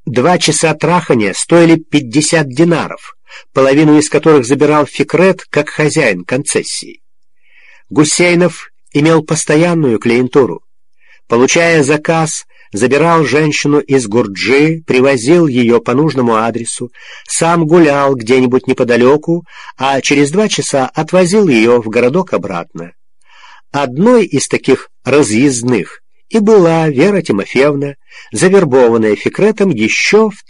2 часа трахания стоили 50 динаров, половину из которых забирал Фикрет как хозяин концессии. Гусейнов имел постоянную клиентуру. Получая заказ, забирал женщину из Гурджи, привозил ее по нужному адресу, сам гулял где-нибудь неподалеку, а через 2 часа отвозил ее в городок обратно. Одной из таких разъездных и была Вера Тимофеевна, завербованная Фикретом еще в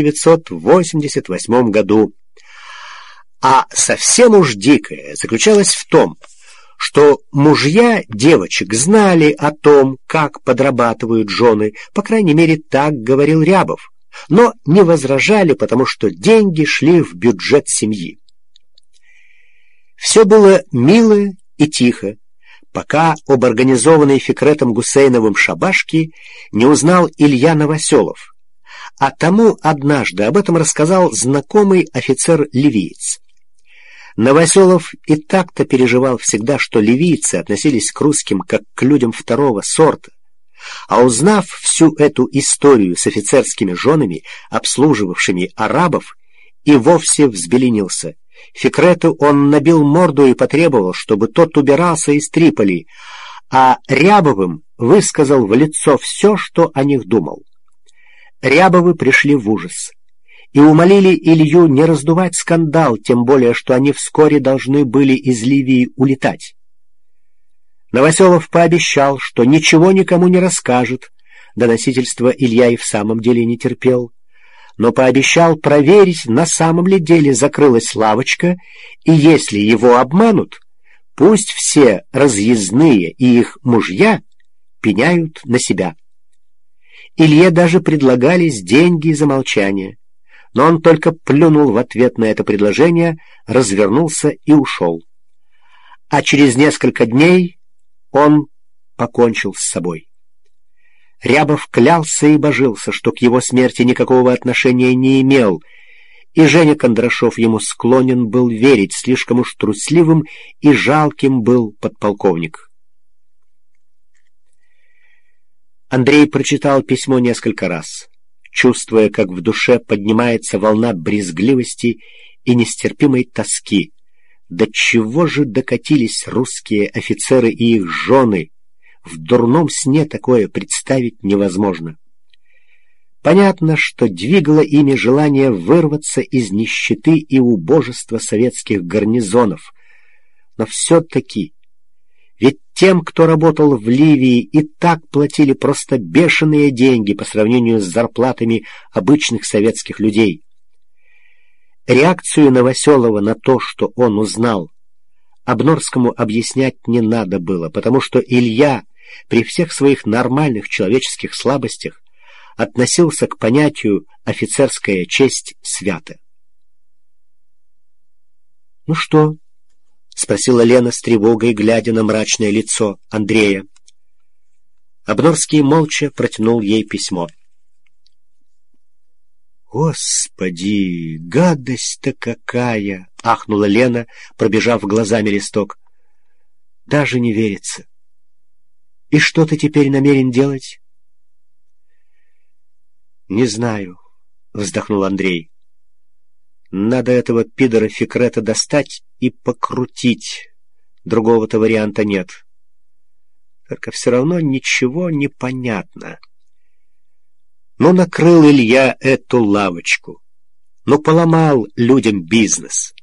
1988 году. А совсем уж дикое заключалось в том, что мужья девочек знали о том, как подрабатывают жены, по крайней мере, так говорил Рябов, но не возражали, потому что деньги шли в бюджет семьи. Все было мило и тихо, пока об организованной Фикретом Гусейновым шабашке не узнал Илья Новоселов, а тому однажды об этом рассказал знакомый офицер-ливиец. Новоселов и так-то переживал всегда, что ливийцы относились к русским как к людям второго сорта, а узнав всю эту историю с офицерскими женами, обслуживавшими арабов, и вовсе взбеленился. Фикрету он набил морду и потребовал, чтобы тот убирался из Триполи, а Рябовым высказал в лицо все, что о них думал. Рябовы пришли в ужас и умолили Илью не раздувать скандал, тем более, что они вскоре должны были из Ливии улетать. Новоселов пообещал, что ничего никому не расскажет. Доносительства Илья и в самом деле не терпел, но пообещал проверить, на самом ли деле закрылась лавочка, и если его обманут, пусть все разъездные и их мужья пеняют на себя. Илье даже предлагались деньги за молчание, но он только плюнул в ответ на это предложение, развернулся и ушел. А через несколько дней он покончил с собой. Рябов клялся и божился, что к его смерти никакого отношения не имел, и Женя Кондрашов ему склонен был верить, слишком уж трусливым и жалким был подполковник. Андрей прочитал письмо несколько раз, чувствуя, как в душе поднимается волна брезгливости и нестерпимой тоски. До чего же докатились русские офицеры и их жены? В дурном сне такое представить невозможно. Понятно, что двигало ими желание вырваться из нищеты и убожества советских гарнизонов. Но все-таки, ведь тем, кто работал в Ливии, и так платили просто бешеные деньги по сравнению с зарплатами обычных советских людей. Реакцию Новоселова на то, что он узнал, Обнорскому объяснять не надо было, потому что Илья при всех своих нормальных человеческих слабостях относился к понятию «офицерская честь» свято. «Ну что?» — спросила Лена с тревогой, глядя на мрачное лицо Андрея. Обнорский молча протянул ей письмо. «Господи, гадость-то какая!» — ахнула Лена, пробежав глазами листок. «Даже не верится. И что ты теперь намерен делать?» «Не знаю», — вздохнул Андрей. «Надо этого пидора Фикрета достать и покрутить. Другого-то варианта нет. Только все равно ничего не понятно. Ну, накрыл Илья эту лавочку. Ну, поломал людям бизнес.